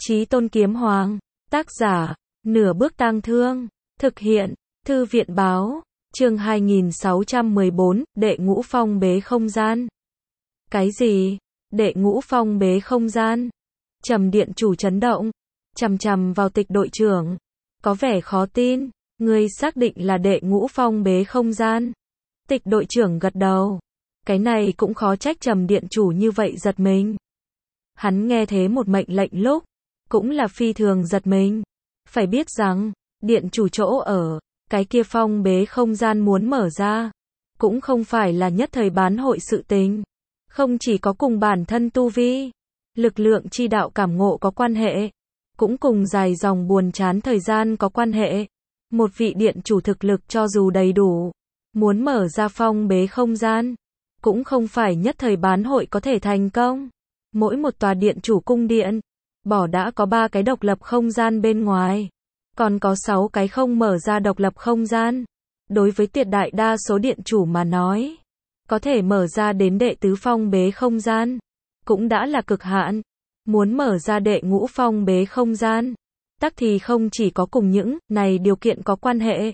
Chí Tôn Kiếm Hoàng. Tác giả, Nửa Bước Tang Thương. Thực hiện, Thư viện Báo. Chương 2614, Đệ Ngũ Phong bế không gian. Cái gì? Đệ Ngũ Phong bế không gian? Trầm Điện Chủ chấn động, chằm chằm vào Tịch đội trưởng, có vẻ khó tin. Ngươi xác định là Đệ Ngũ Phong bế không gian? Tịch đội trưởng gật đầu. Cái này cũng khó trách Trầm Điện Chủ như vậy giật mình. Hắn nghe thế một mệnh lệnh lúc, cũng là phi thường giật mình. Phải biết rằng, Điện Chủ chỗ ở, cái kia phong bế không gian muốn mở ra, cũng không phải là nhất thời bán hội sự tình. Không chỉ có cùng bản thân tu vi, lực lượng chi đạo cảm ngộ có quan hệ, cũng cùng dài dòng buồn chán thời gian có quan hệ. Một vị điện chủ thực lực cho dù đầy đủ, muốn mở ra phong bế không gian, cũng không phải nhất thời bán hội có thể thành công. Mỗi một tòa điện chủ cung điện, bỏ đã có 3 cái độc lập không gian bên ngoài, còn có 6 cái không mở ra độc lập không gian. Đối với tuyệt đại đa số điện chủ mà nói, có thể mở ra đến đệ tứ phong bế không gian, cũng đã là cực hạn. Muốn mở ra đệ ngũ phong bế không gian, tắc thì không chỉ có cùng những này điều kiện có quan hệ.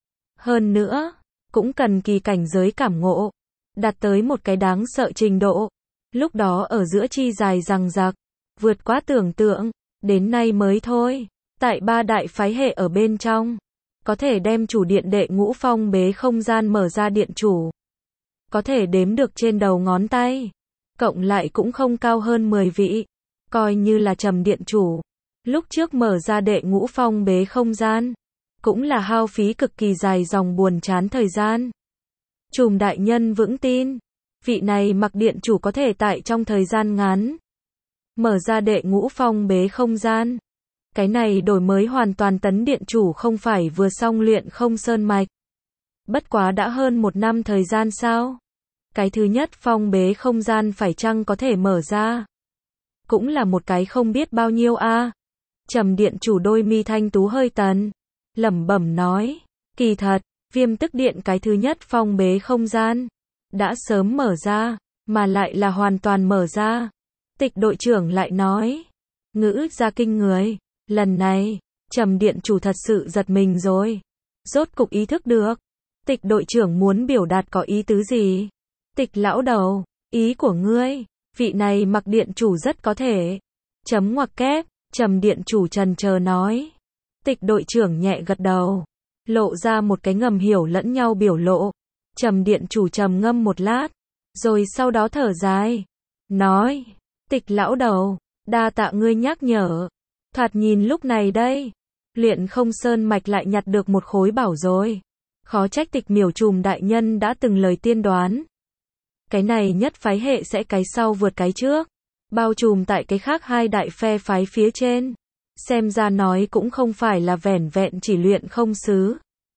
Hơn nữa, cũng cần kỳ cảnh giới cảm ngộ, đạt tới một cái đáng sợ trình độ. Lúc đó ở giữa chi dài dằng dặc, vượt quá tưởng tượng, đến nay mới thôi. Tại 3 đại phái hệ ở bên trong, có thể đem chủ điện đệ ngũ phong bế không gian mở ra điện chủ, có thể đếm được trên đầu ngón tay, cộng lại cũng không cao hơn 10 vị. Coi như là Trầm Điện Chủ, lúc trước mở ra đệ ngũ phong bế không gian, cũng là hao phí cực kỳ dài dòng buồn chán thời gian. Trùm đại nhân vững tin, vị này Mặc Điện Chủ có thể tại trong thời gian ngắn mở ra đệ ngũ phong bế không gian. Cái này đổi mới hoàn toàn Tấn Điện Chủ không phải vừa xong luyện không sơn mạch. Bất quá đã hơn 1 năm thời gian sao? Cái thứ nhất phong bế không gian phải chăng có thể mở ra? Cũng là một cái không biết bao nhiêu a. Trầm Điện Chủ đôi mi thanh tú hơi tần, lẩm bẩm nói, kỳ thật, Viêm Tức Điện cái thứ nhất phong bế không gian đã sớm mở ra, mà lại là hoàn toàn mở ra. Tịch đội trưởng lại nói, ngữ ra kinh người. Lần này, Trầm Điện Chủ thật sự giật mình rồi. Rốt cục ý thức được, Tịch đội trưởng muốn biểu đạt có ý tứ gì. Tịch lão đầu, ý của ngươi, vị này Mặc Điện Chủ rất có thể. Chấm ngoặc kép, Trầm Điện Chủ trần chờ nói. Tịch đội trưởng nhẹ gật đầu, lộ ra một cái ngầm hiểu lẫn nhau biểu lộ. Trầm Điện Chủ trầm ngâm một lát, rồi sau đó thở dài, nói, Tịch lão đầu, đa tạ ngươi nhắc nhở. Thoạt nhìn lúc này đây, luyện không sơn mạch lại nhặt được một khối bảo rồi. Khó trách Tịch miểu trùm đại nhân đã từng lời tiên đoán. Cái này nhất phái hệ sẽ cái sau vượt cái trước, bao trùm tại cái khác 2 đại phe phái phía trên. Xem ra nói cũng không phải là vẻn vẹn chỉ luyện không xứ.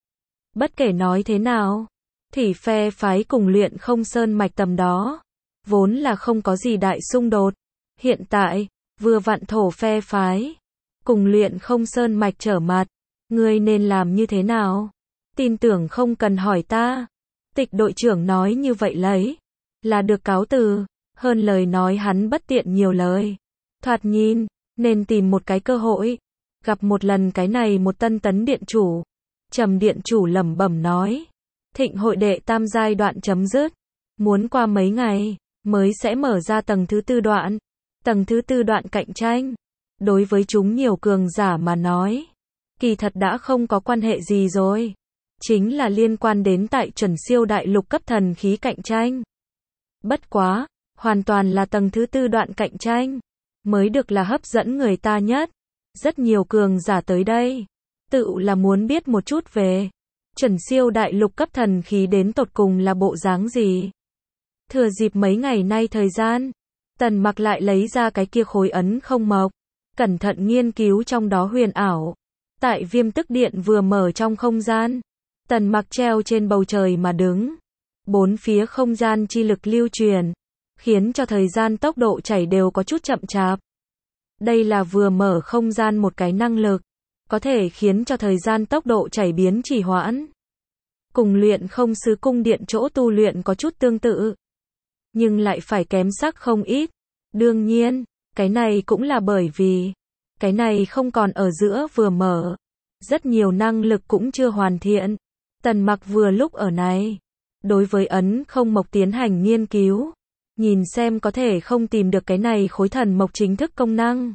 Bất kể nói thế nào, thì phe phái cùng luyện không sơn mạch tầm đó, vốn là không có gì đại xung đột. Hiện tại, vừa vặn thổ phe phái, cùng luyện không sơn mạch trở mặt, ngươi nên làm như thế nào? Tin tưởng không cần hỏi ta. Tịch đội trưởng nói như vậy lấy, là được cáo từ, hơn lời nói hắn bất tiện nhiều lời. Thoạt nhìn, nên tìm một cái cơ hội, gặp một lần cái này một tân Tấn Điện Chủ. Trầm Điện Chủ lẩm bẩm nói, thịnh hội đệ tam giai đoạn chấm dứt, muốn qua mấy ngày, mới sẽ mở ra tầng thứ 4 đoạn. Tầng thứ 4 đoạn cạnh tranh, đối với chúng nhiều cường giả mà nói, kỳ thật đã không có quan hệ gì rồi. Chính là liên quan đến tại chuẩn siêu đại lục cấp thần khí cạnh tranh. Bất quá, hoàn toàn là tầng thứ 4 đoạn cạnh tranh, mới được là hấp dẫn người ta nhất. Rất nhiều cường giả tới đây, tự là muốn biết một chút về chuẩn siêu đại lục cấp thần khí đến tột cùng là bộ dáng gì. Thừa dịp mấy ngày nay thời gian, Tần Mặc lại lấy ra cái kia khối ấn không mộc, cẩn thận nghiên cứu trong đó huyền ảo. Tại Viêm Tức Điện vừa mở trong không gian, Tần Mặc treo trên bầu trời mà đứng. 4 phía không gian chi lực lưu truyền, khiến cho thời gian tốc độ chảy đều có chút chậm chạp. Đây là vừa mở không gian một cái năng lực, có thể khiến cho thời gian tốc độ chảy biến trì hoãn. Cùng luyện không sứ cung điện chỗ tu luyện có chút tương tự, nhưng lại phải kém sắc không ít. Đương nhiên, cái này cũng là bởi vì Cái này không còn ở giữa vừa mở. Rất nhiều năng lực cũng chưa hoàn thiện. Tần Mặc vừa lúc ở này. Đối với ấn không mộc tiến hành nghiên cứu. Nhìn xem có thể không tìm được cái này khối thần mộc chính thức công năng.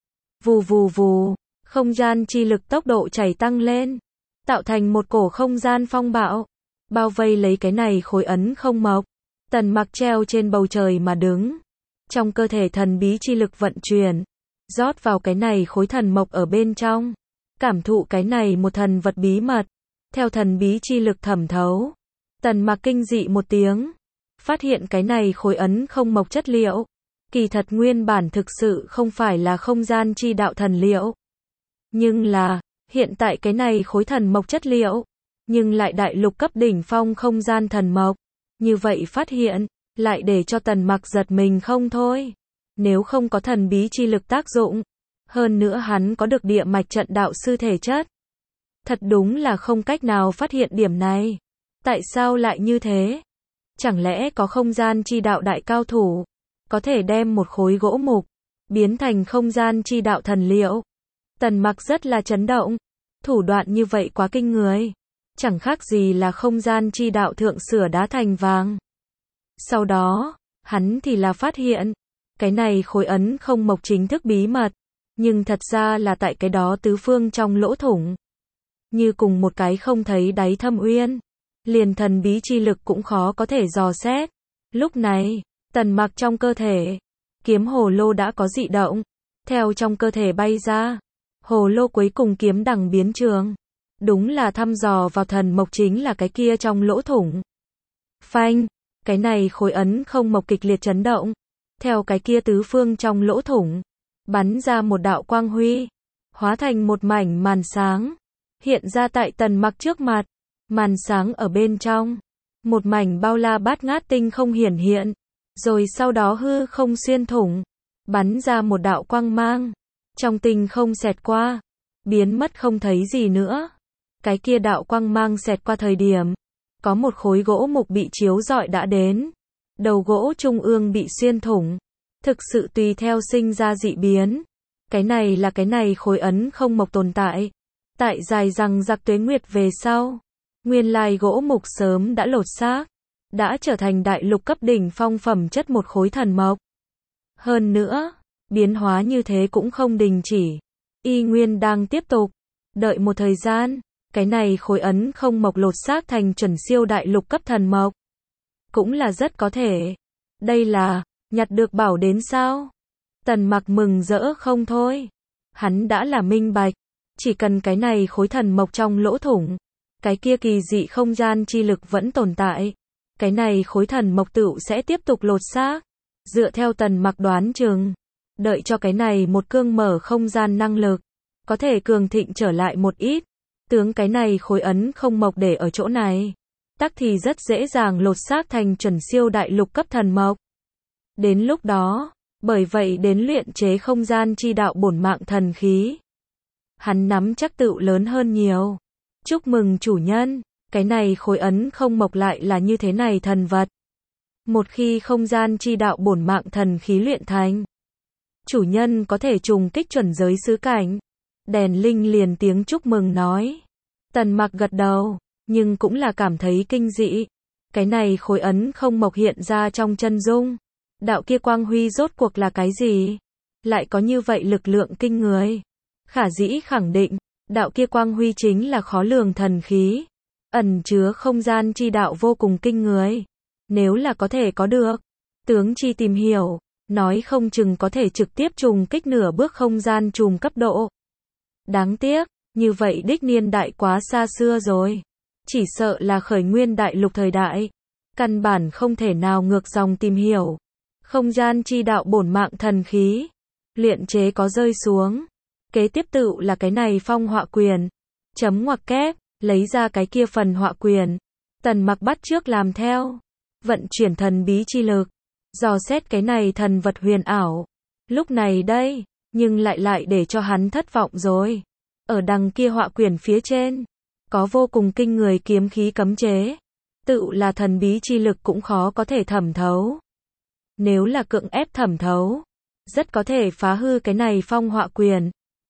Vù vù vù, không gian chi lực tốc độ chảy tăng lên. Tạo thành một cổ không gian phong bạo. Bao vây lấy cái này khối ấn không mộc. Tần Mặc treo trên bầu trời mà đứng. Trong cơ thể thần bí chi lực vận chuyển. Rót vào cái này khối thần mộc ở bên trong. Cảm thụ cái này một thần vật bí mật. Theo thần bí chi lực thẩm thấu. Tần Mặc kinh dị một tiếng. Phát hiện cái này khối ấn không mộc chất liệu. Kỳ thật nguyên bản thực sự không phải là không gian chi đạo thần liệu. Nhưng là, hiện tại cái này khối thần mộc chất liệu. Nhưng lại đại lục cấp đỉnh phong không gian thần mộc. Như vậy phát hiện, lại để cho Tần Mặc giật mình không thôi. Nếu không có thần bí chi lực tác dụng. Hơn nữa hắn có được địa mạch trận đạo sư thể chất. Thật đúng là không cách nào phát hiện điểm này. Tại sao lại như thế? Chẳng lẽ có không gian chi đạo đại cao thủ, có thể đem một khối gỗ mục, biến thành không gian chi đạo thần liệu? Tần Mặc rất là chấn động. Thủ đoạn như vậy quá kinh người. Chẳng khác gì là không gian chi đạo thượng sửa đá thành vàng. Sau đó, hắn thì là phát hiện, cái này khối ấn không mộc chính thức bí mật, nhưng thật ra là tại cái đó tứ phương trong lỗ thủng. Như cùng một cái không thấy đáy thâm uyên. Liền thần bí chi lực cũng khó có thể dò xét. Lúc này, Tần Mặc trong cơ thể, kiếm hồ lô đã có dị động. Theo trong cơ thể bay ra, hồ lô cuối cùng kiếm đằng biến trường. Đúng là thăm dò vào thần mộc chính là cái kia trong lỗ thủng. Phanh, cái này khối ấn không mộc kịch liệt chấn động. Theo cái kia tứ phương trong lỗ thủng, bắn ra một đạo quang huy, hóa thành một mảnh màn sáng, hiện ra tại Tần Mặc trước mặt. Màn sáng ở bên trong, một mảnh bao la bát ngát tinh không hiển hiện, rồi sau đó hư không xuyên thủng, bắn ra một đạo quang mang, trong tinh không xẹt qua, biến mất không thấy gì nữa. Cái kia đạo quang mang xẹt qua thời điểm, có một khối gỗ mục bị chiếu rọi đã đến, đầu gỗ trung ương bị xuyên thủng, thực sự tùy theo sinh ra dị biến. Cái này là cái này khối ấn không mộc tồn tại, tại dài rằng giặc tuế nguyệt về sau. Nguyên lai gỗ mục sớm đã lột xác, đã trở thành đại lục cấp đỉnh phong phẩm chất một khối thần mộc. Hơn nữa, biến hóa như thế cũng không đình chỉ, y nguyên đang tiếp tục. Đợi một thời gian, cái này khối ấn không mộc lột xác thành chuẩn siêu đại lục cấp thần mộc. Cũng là rất có thể. Đây là, nhặt được bảo đến sao? Tần Mặc mừng rỡ không thôi. Hắn đã là minh bạch, chỉ cần cái này khối thần mộc trong lỗ thủng, cái kia kỳ dị không gian chi lực vẫn tồn tại. Cái này khối thần mộc tựu sẽ tiếp tục lột xác. Dựa theo Tần Mặc đoán chừng, đợi cho cái này một cương mở không gian năng lực, có thể cường thịnh trở lại một ít. Tướng cái này khối ấn không mộc để ở chỗ này, tắc thì rất dễ dàng lột xác thành chuẩn siêu đại lục cấp thần mộc. Đến lúc đó, bởi vậy đến luyện chế không gian chi đạo bổn mạng thần khí, hắn nắm chắc tựu lớn hơn nhiều. Chúc mừng chủ nhân, cái này khối ấn không mộc lại là như thế này thần vật. Một khi không gian chi đạo bổn mạng thần khí luyện thành, chủ nhân có thể trùng kích chuẩn giới xứ cảnh. Đèn Linh liền tiếng chúc mừng nói. Tần Mặc gật đầu, nhưng cũng là cảm thấy kinh dị. Cái này khối ấn không mộc hiện ra trong chân dung. Đạo kia quang huy rốt cuộc là cái gì? Lại có như vậy lực lượng kinh người. Khả dĩ khẳng định, đạo kia quang huy chính là khó lường thần khí, ẩn chứa không gian chi đạo vô cùng kinh người. Nếu là có thể có được, tướng chi tìm hiểu, nói không chừng có thể trực tiếp trùng kích nửa bước không gian trùng cấp độ. Đáng tiếc, như vậy đích niên đại quá xa xưa rồi. Chỉ sợ là khởi nguyên đại lục thời đại, căn bản không thể nào ngược dòng tìm hiểu. Không gian chi đạo bổn mạng thần khí, luyện chế có rơi xuống. Kế tiếp tựu là cái này phong họa quyền. Chấm ngoặc kép, lấy ra cái kia phần họa quyền. Tần Mặc bắt trước làm theo. Vận chuyển thần bí chi lực, dò xét cái này thần vật huyền ảo. Lúc này đây, nhưng lại để cho hắn thất vọng rồi. Ở đằng kia họa quyển phía trên, có vô cùng kinh người kiếm khí cấm chế. Tự là thần bí chi lực cũng khó có thể thẩm thấu. Nếu là cưỡng ép thẩm thấu, rất có thể phá hư cái này phong họa quyển.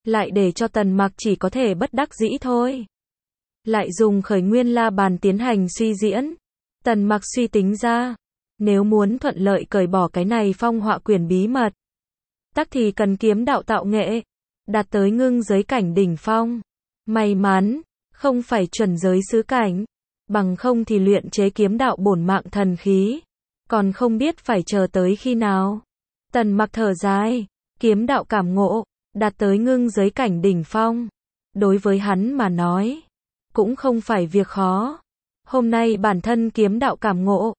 lại để cho Tần Mặc chỉ có thể bất đắc dĩ thôi. Lại dùng khởi nguyên la bàn tiến hành suy diễn. Tần Mặc suy tính ra, nếu muốn thuận lợi cởi bỏ cái này phong họa quyển bí mật, tắc thì cần kiếm đạo tạo nghệ, đạt tới ngưng giới cảnh đỉnh phong. May mắn, không phải chuẩn giới xứ cảnh, bằng không thì luyện chế kiếm đạo bổn mạng thần khí, còn không biết phải chờ tới khi nào. Tần Mặc thở dài, kiếm đạo cảm ngộ, đạt tới ngưng giới cảnh đỉnh phong. Đối với hắn mà nói, cũng không phải việc khó. Hôm nay bản thân kiếm đạo cảm ngộ,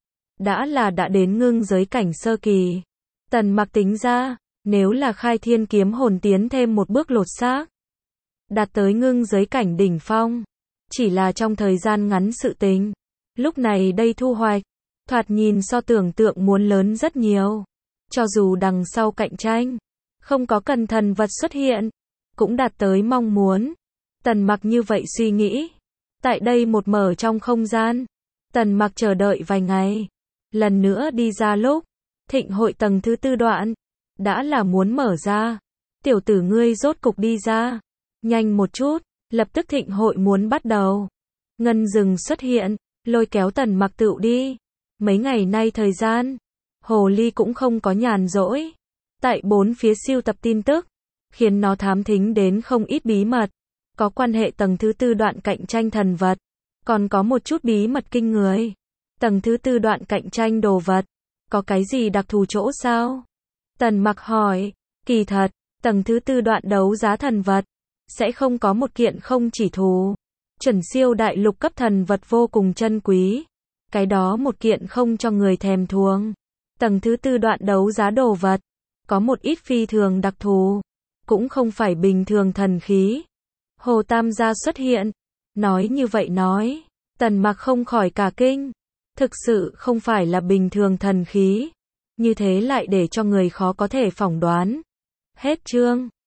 đã đến ngưng giới cảnh sơ kỳ. Tần Mặc tính ra, nếu là khai thiên kiếm hồn tiến thêm một bước lột xác, đạt tới ngưng giới cảnh đỉnh phong, chỉ là trong thời gian ngắn sự tình. Lúc này đây thu hoạch, thoạt nhìn so tưởng tượng muốn lớn rất nhiều. Cho dù đằng sau cạnh tranh, không có cần thần vật xuất hiện, cũng đạt tới mong muốn. Tần Mặc như vậy suy nghĩ. Tại đây một mở trong không gian, Tần Mặc chờ đợi vài ngày. Lần nữa đi ra lúc, thịnh hội tầng thứ 4 đoạn, đã là muốn mở ra. Tiểu tử ngươi rốt cục đi ra. Nhanh một chút, lập tức thịnh hội muốn bắt đầu. Ngân Dừng xuất hiện, lôi kéo Tần Mặc tựu đi. Mấy ngày nay thời gian, Hồ Ly cũng không có nhàn rỗi. Tại bốn phía siêu tập tin tức, khiến nó thám thính đến không ít bí mật. Có quan hệ tầng thứ 4 đoạn cạnh tranh thần vật, còn có một chút bí mật kinh người. Tầng thứ 4 đoạn cạnh tranh đồ vật, có cái gì đặc thù chỗ sao? Tần Mặc hỏi, kỳ thật, tầng thứ 4 đoạn đấu giá thần vật, sẽ không có một kiện không chỉ thù. Chuẩn siêu đại lục cấp thần vật vô cùng chân quý. Cái đó một kiện không cho người thèm thuồng. Tầng thứ 4 đoạn đấu giá đồ vật, có một ít phi thường đặc thù, cũng không phải bình thường thần khí. Hồ Tam gia xuất hiện, nói như vậy nói, Tần Mặc không khỏi cả kinh. Thực sự không phải là bình thường thần khí, như thế lại để cho người khó có thể phỏng đoán. Hết chương.